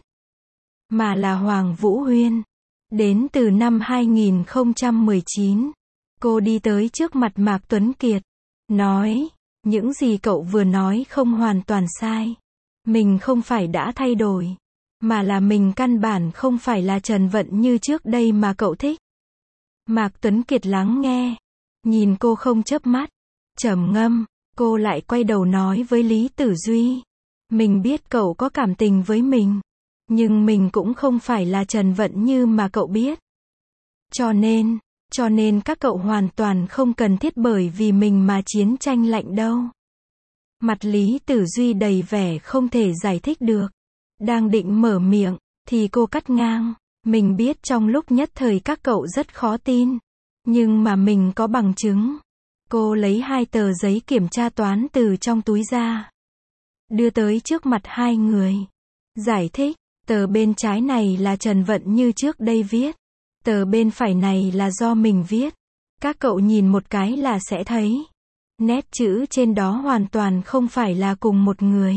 mà là Hoàng Vũ Huyên. Đến từ năm hai nghìn không trăm mười chín, cô đi tới trước mặt Mạc Tuấn Kiệt, nói, những gì cậu vừa nói không hoàn toàn sai. Mình không phải đã thay đổi, mà là mình căn bản không phải là Trần Vận Như trước đây mà cậu thích. Mạc Tuấn Kiệt lắng nghe, nhìn cô không chớp mắt, trầm ngâm, cô lại quay đầu nói với Lý Tử Duy, mình biết cậu có cảm tình với mình, nhưng mình cũng không phải là Trần Vận Như mà cậu biết. Cho nên, cho nên các cậu hoàn toàn không cần thiết bởi vì mình mà chiến tranh lạnh đâu. Mặt Lý Tử Duy đầy vẻ không thể giải thích được. Đang định mở miệng, thì cô cắt ngang, mình biết trong lúc nhất thời các cậu rất khó tin, nhưng mà mình có bằng chứng. Cô lấy hai tờ giấy kiểm tra toán từ trong túi ra, đưa tới trước mặt hai người. Giải thích, tờ bên trái này là Trần Vận Như trước đây viết, tờ bên phải này là do mình viết. Các cậu nhìn một cái là sẽ thấy, nét chữ trên đó hoàn toàn không phải là cùng một người.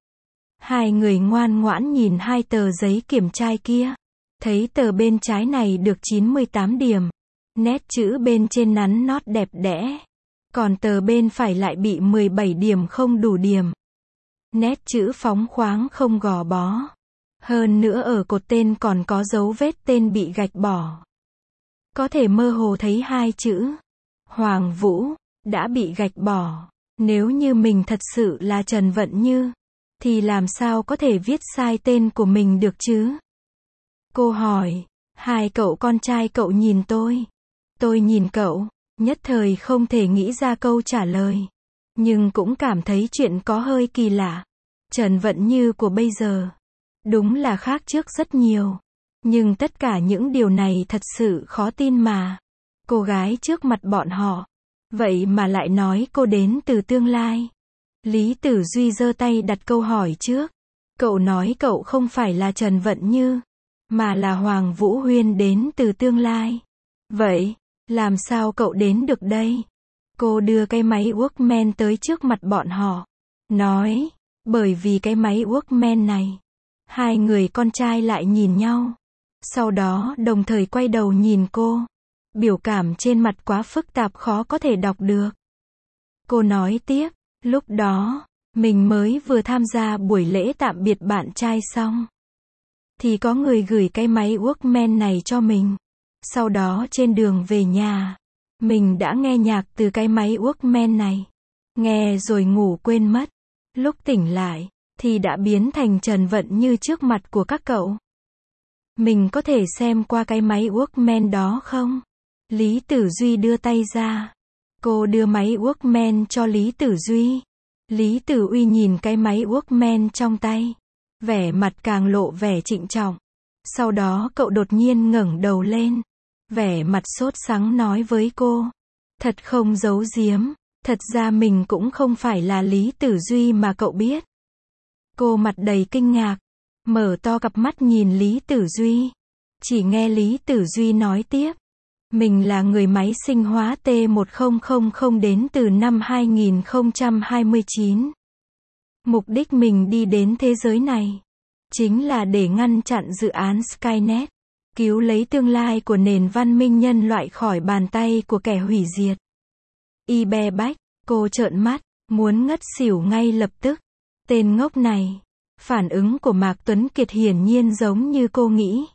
Hai người ngoan ngoãn nhìn hai tờ giấy kiểm tra kia, thấy tờ bên trái này được chín mươi tám điểm, nét chữ bên trên nắn nót đẹp đẽ, còn tờ bên phải lại bị mười bảy điểm không đủ điểm. Nét chữ phóng khoáng không gò bó. Hơn nữa ở cột tên còn có dấu vết tên bị gạch bỏ. Có thể mơ hồ thấy hai chữ Hoàng Vũ đã bị gạch bỏ. Nếu như mình thật sự là Trần Vận Như, thì làm sao có thể viết sai tên của mình được chứ? Cô hỏi, hai cậu con trai cậu nhìn tôi, tôi nhìn cậu, nhất thời không thể nghĩ ra câu trả lời. Nhưng cũng cảm thấy chuyện có hơi kỳ lạ. Trần Vận Như của bây giờ, đúng là khác trước rất nhiều. Nhưng tất cả những điều này thật sự khó tin mà. Cô gái trước mặt bọn họ, vậy mà lại nói cô đến từ tương lai. Lý Tử Duy giơ tay đặt câu hỏi trước. Cậu nói cậu không phải là Trần Vận Như, mà là Hoàng Vũ Huyên đến từ tương lai. Vậy, làm sao cậu đến được đây? Cô đưa cái máy Walkman tới trước mặt bọn họ, nói, bởi vì cái máy Walkman này. Hai người con trai lại nhìn nhau, sau đó đồng thời quay đầu nhìn cô. Biểu cảm trên mặt quá phức tạp khó có thể đọc được. Cô nói tiếp, lúc đó, mình mới vừa tham gia buổi lễ tạm biệt bạn trai xong, thì có người gửi cái máy Walkman này cho mình. Sau đó trên đường về nhà, mình đã nghe nhạc từ cái máy Walkman này. Nghe rồi ngủ quên mất. Lúc tỉnh lại, thì đã biến thành Trần Vận Như trước mặt của các cậu. Mình có thể xem qua cái máy Walkman đó không? Lý Tử Duy đưa tay ra. Cô đưa máy Walkman cho Lý Tử Duy. Lý Tử Uy nhìn cái máy Walkman trong tay. Vẻ mặt càng lộ vẻ trịnh trọng. Sau đó cậu đột nhiên ngẩng đầu lên. Vẻ mặt sốt sắng nói với cô. Thật không giấu giếm. Thật ra mình cũng không phải là Lý Tử Duy mà cậu biết. Cô mặt đầy kinh ngạc. Mở to cặp mắt nhìn Lý Tử Duy. Chỉ nghe Lý Tử Duy nói tiếp. Mình là người máy sinh hóa T một không không không đến từ năm hai nghìn không trăm hai mươi chín. Mục đích mình đi đến thế giới này chính là để ngăn chặn dự án Skynet, cứu lấy tương lai của nền văn minh nhân loại khỏi bàn tay của kẻ hủy diệt. Y be bách, cô trợn mắt, muốn ngất xỉu ngay lập tức. Tên ngốc này. Phản ứng của Mạc Tuấn Kiệt hiển nhiên giống như cô nghĩ.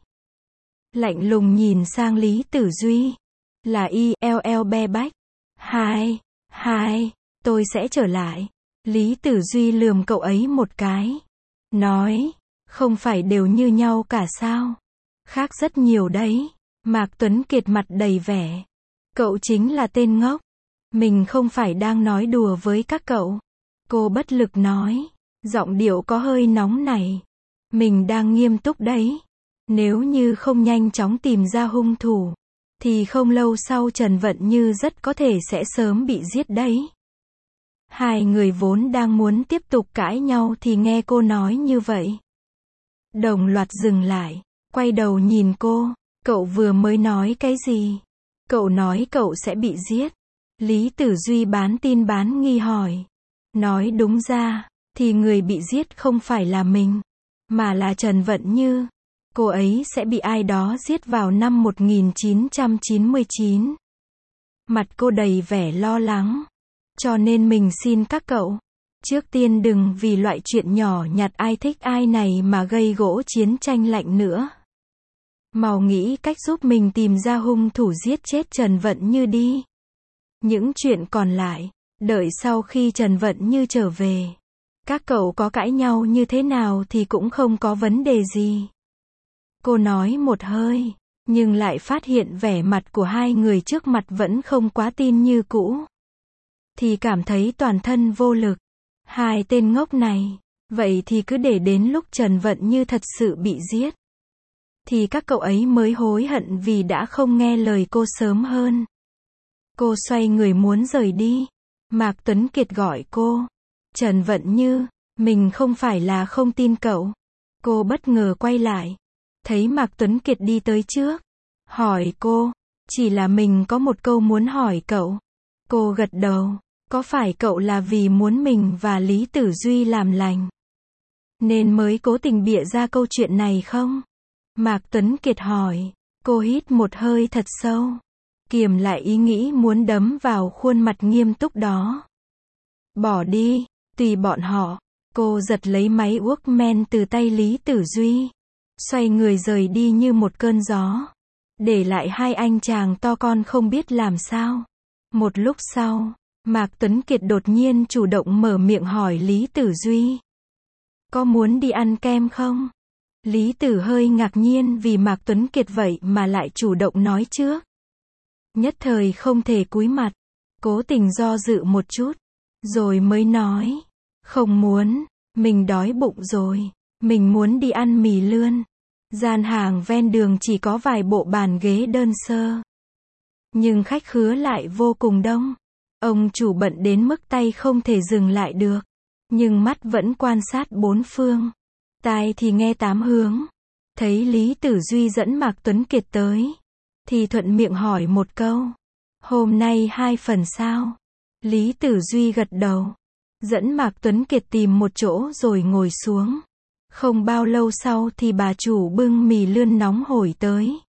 Lạnh lùng nhìn sang Lý Tử Duy. Là y ll be bách. Hai, hai, tôi sẽ trở lại. Lý Tử Duy lườm cậu ấy một cái. Nói, không phải đều như nhau cả sao? Khác rất nhiều đấy. Mạc Tuấn Kiệt mặt đầy vẻ. Cậu chính là tên ngốc. Mình không phải đang nói đùa với các cậu. Cô bất lực nói. Giọng điệu có hơi nóng này. Mình đang nghiêm túc đấy. Nếu như không nhanh chóng tìm ra hung thủ, thì không lâu sau Trần Vận Như rất có thể sẽ sớm bị giết đấy. Hai người vốn đang muốn tiếp tục cãi nhau thì nghe cô nói như vậy. Đồng loạt dừng lại, quay đầu nhìn cô. Cậu vừa mới nói cái gì? Cậu nói cậu sẽ bị giết. Lý Tử Duy bán tin bán nghi hỏi. Nói đúng ra, thì người bị giết không phải là mình, mà là Trần Vận Như. Cô ấy sẽ bị ai đó giết vào năm một nghìn chín trăm chín mươi chín. Mặt cô đầy vẻ lo lắng. Cho nên mình xin các cậu, trước tiên đừng vì loại chuyện nhỏ nhặt ai thích ai này mà gây gỗ chiến tranh lạnh nữa. Mau nghĩ cách giúp mình tìm ra hung thủ giết chết Trần Vận Như đi. Những chuyện còn lại, đợi sau khi Trần Vận Như trở về, các cậu có cãi nhau như thế nào thì cũng không có vấn đề gì. Cô nói một hơi, nhưng lại phát hiện vẻ mặt của hai người trước mặt vẫn không quá tin như cũ. Thì cảm thấy toàn thân vô lực. Hai tên ngốc này, vậy thì cứ để đến lúc Trần Vận Như thật sự bị giết, thì các cậu ấy mới hối hận vì đã không nghe lời cô sớm hơn. Cô xoay người muốn rời đi. Mạc Tuấn Kiệt gọi cô. Trần Vận Như, mình không phải là không tin cậu. Cô bất ngờ quay lại. Thấy Mạc Tuấn Kiệt đi tới trước. Hỏi cô, chỉ là mình có một câu muốn hỏi cậu. Cô gật đầu. Có phải cậu là vì muốn mình và Lý Tử Duy làm lành, nên mới cố tình bịa ra câu chuyện này không? Mạc Tuấn Kiệt hỏi. Cô hít một hơi thật sâu, kiềm lại ý nghĩ muốn đấm vào khuôn mặt nghiêm túc đó. Bỏ đi, tùy bọn họ. Cô giật lấy máy Walkman từ tay Lý Tử Duy, xoay người rời đi như một cơn gió, để lại hai anh chàng to con không biết làm sao. Một lúc sau, Mạc Tuấn Kiệt đột nhiên chủ động mở miệng hỏi Lý Tử Duy. Có muốn đi ăn kem không? Lý Tử hơi ngạc nhiên vì Mạc Tuấn Kiệt vậy mà lại chủ động nói trước. Nhất thời không thể cúi mặt, cố tình do dự một chút, rồi mới nói. Không muốn, mình đói bụng rồi, mình muốn đi ăn mì lươn. Gian hàng ven đường chỉ có vài bộ bàn ghế đơn sơ, nhưng khách khứa lại vô cùng đông. Ông chủ bận đến mức tay không thể dừng lại được, nhưng mắt vẫn quan sát bốn phương, tai thì nghe tám hướng. Thấy Lý Tử Duy dẫn Mạc Tuấn Kiệt tới, thì thuận miệng hỏi một câu. Hôm nay hai phần sao? Lý Tử Duy gật đầu, dẫn Mạc Tuấn Kiệt tìm một chỗ rồi ngồi xuống. Không bao lâu sau thì bà chủ bưng mì lươn nóng hổi tới.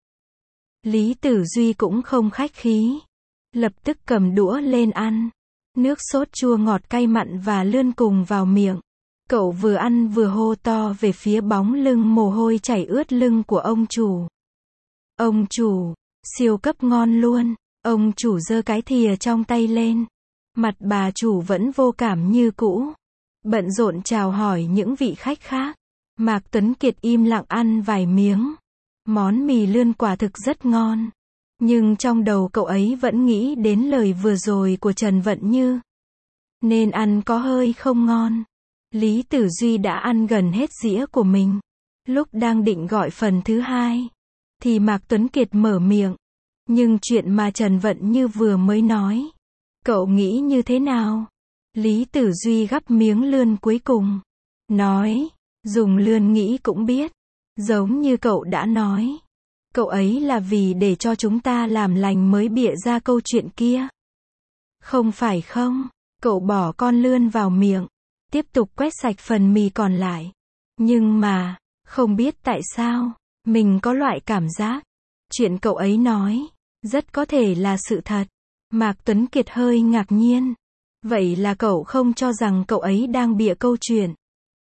Lý Tử Duy cũng không khách khí, lập tức cầm đũa lên ăn. Nước sốt chua ngọt cay mặn và lươn cùng vào miệng. Cậu vừa ăn vừa hô to về phía bóng lưng mồ hôi chảy ướt lưng của ông chủ. Ông chủ, siêu cấp ngon luôn. Ông chủ giơ cái thìa trong tay lên. Mặt bà chủ vẫn vô cảm như cũ, bận rộn chào hỏi những vị khách khác. Mạc Tuấn Kiệt im lặng ăn vài miếng. Món mì lươn quả thực rất ngon. Nhưng trong đầu cậu ấy vẫn nghĩ đến lời vừa rồi của Trần Vận Như. Nên ăn có hơi không ngon. Lý Tử Duy đã ăn gần hết dĩa của mình. Lúc đang định gọi phần thứ hai, thì Mạc Tuấn Kiệt mở miệng. Nhưng chuyện mà Trần Vận Như vừa mới nói, cậu nghĩ như thế nào? Lý Tử Duy gắp miếng lươn cuối cùng. Nói, dùng lươn nghĩ cũng biết. Giống như cậu đã nói. Cậu ấy là vì để cho chúng ta làm lành mới bịa ra câu chuyện kia. Không phải không? Cậu bỏ con lươn vào miệng. Tiếp tục quét sạch phần mì còn lại. Nhưng mà, không biết tại sao, mình có loại cảm giác. Chuyện cậu ấy nói, rất có thể là sự thật. Mạc Tuấn Kiệt hơi ngạc nhiên. Vậy là cậu không cho rằng cậu ấy đang bịa câu chuyện.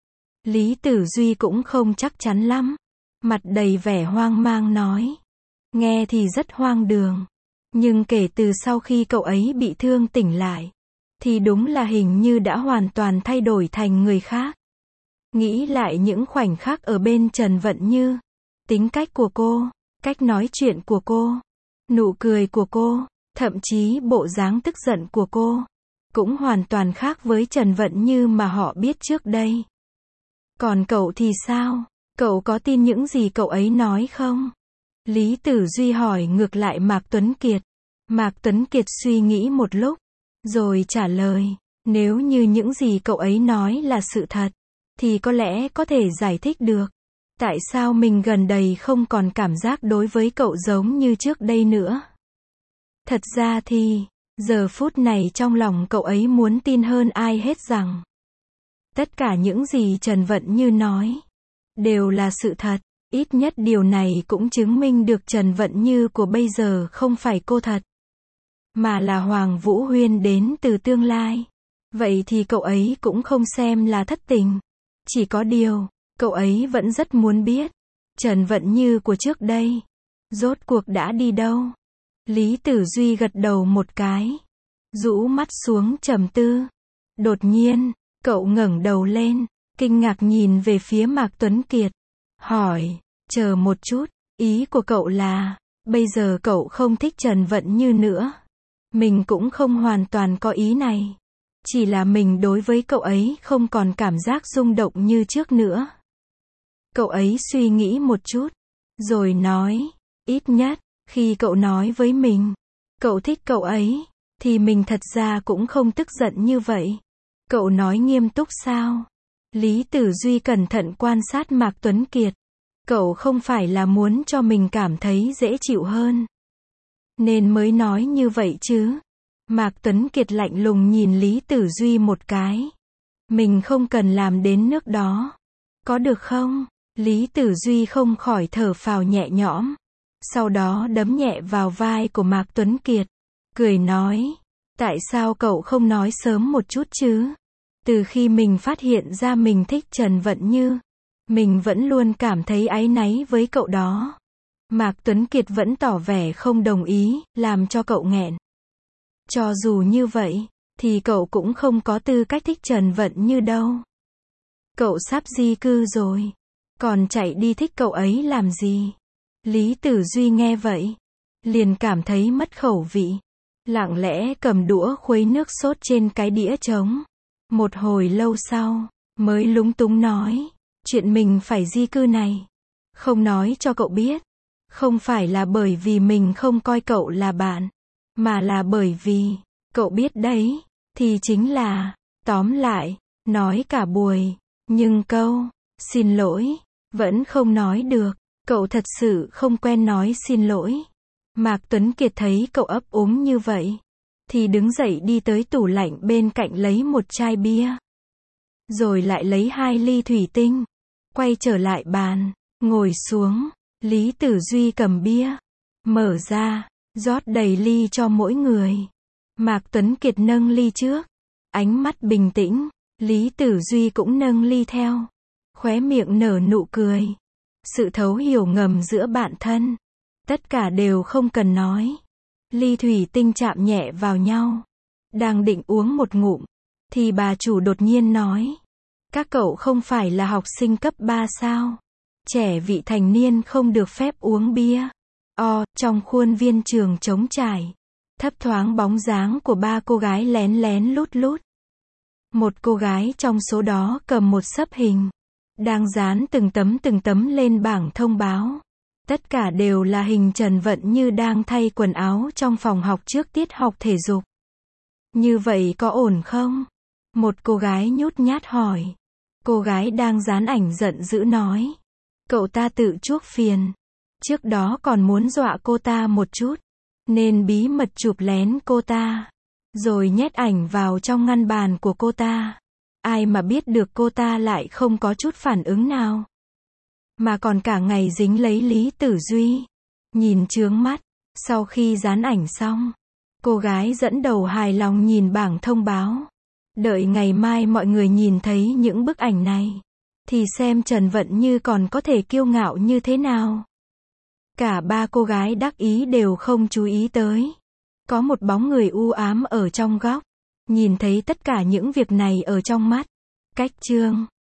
Lý Tử Duy cũng không chắc chắn lắm. Mặt đầy vẻ hoang mang nói. Nghe thì rất hoang đường. Nhưng kể từ sau khi cậu ấy bị thương tỉnh lại, thì đúng là hình như đã hoàn toàn thay đổi thành người khác. Nghĩ lại những khoảnh khắc ở bên Trần Vận Như. Tính cách của cô, cách nói chuyện của cô, nụ cười của cô, thậm chí bộ dáng tức giận của cô, cũng hoàn toàn khác với Trần Vận Như mà họ biết trước đây. Còn cậu thì sao? Cậu có tin những gì cậu ấy nói không? Lý Tử Duy hỏi ngược lại Mạc Tuấn Kiệt. Mạc Tuấn Kiệt suy nghĩ một lúc, rồi trả lời, nếu như những gì cậu ấy nói là sự thật, thì có lẽ có thể giải thích được. Tại sao mình gần đây không còn cảm giác đối với cậu giống như trước đây nữa? Thật ra thì, giờ phút này trong lòng cậu ấy muốn tin hơn ai hết rằng tất cả những gì Trần Vận Như nói đều là sự thật. Ít nhất điều này cũng chứng minh được Trần Vận Như của bây giờ không phải cô thật, mà là Hoàng Vũ Huyên đến từ tương lai. Vậy thì cậu ấy cũng không xem là thất tình. Chỉ có điều, cậu ấy vẫn rất muốn biết, Trần Vận Như của trước đây, rốt cuộc đã đi đâu? Lý Tử Duy gật đầu một cái, rũ mắt xuống trầm tư. Đột nhiên, cậu ngẩng đầu lên, kinh ngạc nhìn về phía Mạc Tuấn Kiệt. Hỏi, chờ một chút, ý của cậu là, bây giờ cậu không thích Trần Vận Như nữa. Mình cũng không hoàn toàn có ý này. Chỉ là mình đối với cậu ấy không còn cảm giác rung động như trước nữa. Cậu ấy suy nghĩ một chút, rồi nói, ít nhất, khi cậu nói với mình, cậu thích cậu ấy, thì mình thật ra cũng không tức giận như vậy. Cậu nói nghiêm túc sao? Lý Tử Duy cẩn thận quan sát Mạc Tuấn Kiệt. Cậu không phải là muốn cho mình cảm thấy dễ chịu hơn, nên mới nói như vậy chứ? Mạc Tuấn Kiệt lạnh lùng nhìn Lý Tử Duy một cái. Mình không cần làm đến nước đó. Có được không? Lý Tử Duy không khỏi thở phào nhẹ nhõm. Sau đó đấm nhẹ vào vai của Mạc Tuấn Kiệt. Cười nói. Tại sao cậu không nói sớm một chút chứ? Từ khi mình phát hiện ra mình thích Trần Vận Như, mình vẫn luôn cảm thấy áy náy với cậu đó. Mạc Tuấn Kiệt vẫn tỏ vẻ không đồng ý, làm cho cậu nghẹn. Cho dù như vậy, thì cậu cũng không có tư cách thích Trần Vận Như đâu. Cậu sắp di cư rồi, còn chạy đi thích cậu ấy làm gì? Lý Tử Duy nghe vậy, liền cảm thấy mất khẩu vị. Lặng lẽ cầm đũa khuấy nước sốt trên cái đĩa trống. Một hồi lâu sau, mới lúng túng nói, chuyện mình phải di cư này, không nói cho cậu biết. Không phải là bởi vì mình không coi cậu là bạn, mà là bởi vì, cậu biết đấy, thì chính là, tóm lại, nói cả buổi, nhưng câu, xin lỗi, vẫn không nói được. Cậu thật sự không quen nói xin lỗi. Mạc Tuấn Kiệt thấy cậu ấp úng như vậy, thì đứng dậy đi tới tủ lạnh bên cạnh lấy một chai bia. Rồi lại lấy hai ly thủy tinh. Quay trở lại bàn, ngồi xuống. Lý Tử Duy cầm bia, mở ra, rót đầy ly cho mỗi người. Mạc Tuấn Kiệt nâng ly trước, ánh mắt bình tĩnh. Lý Tử Duy cũng nâng ly theo, khóe miệng nở nụ cười. Sự thấu hiểu ngầm giữa bạn thân, tất cả đều không cần nói. Ly thủy tinh chạm nhẹ vào nhau. Đang định uống một ngụm, thì bà chủ đột nhiên nói, các cậu không phải là học sinh cấp ba sao? Trẻ vị thành niên không được phép uống bia. O, trong khuôn viên trường trống trải. Thấp thoáng bóng dáng của ba cô gái lén lén lút lút. Một cô gái trong số đó cầm một xấp hình. Đang dán từng tấm từng tấm lên bảng thông báo. Tất cả đều là hình Trần Vận Như đang thay quần áo trong phòng học trước tiết học thể dục. Như vậy có ổn không? Một cô gái nhút nhát hỏi. Cô gái đang dán ảnh giận dữ nói. Cậu ta tự chuốc phiền. Trước đó còn muốn dọa cô ta một chút. Nên bí mật chụp lén cô ta. Rồi nhét ảnh vào trong ngăn bàn của cô ta. Ai mà biết được cô ta lại không có chút phản ứng nào. Mà còn cả ngày dính lấy Lý Tử Duy. Nhìn chướng mắt. Sau khi dán ảnh xong, cô gái dẫn đầu hài lòng nhìn bảng thông báo. Đợi ngày mai mọi người nhìn thấy những bức ảnh này. Thì xem Trần Vận Như còn có thể kiêu ngạo như thế nào. Cả ba cô gái đắc ý đều không chú ý tới. Có một bóng người u ám ở trong góc. Nhìn thấy tất cả những việc này ở trong mắt. Cách chương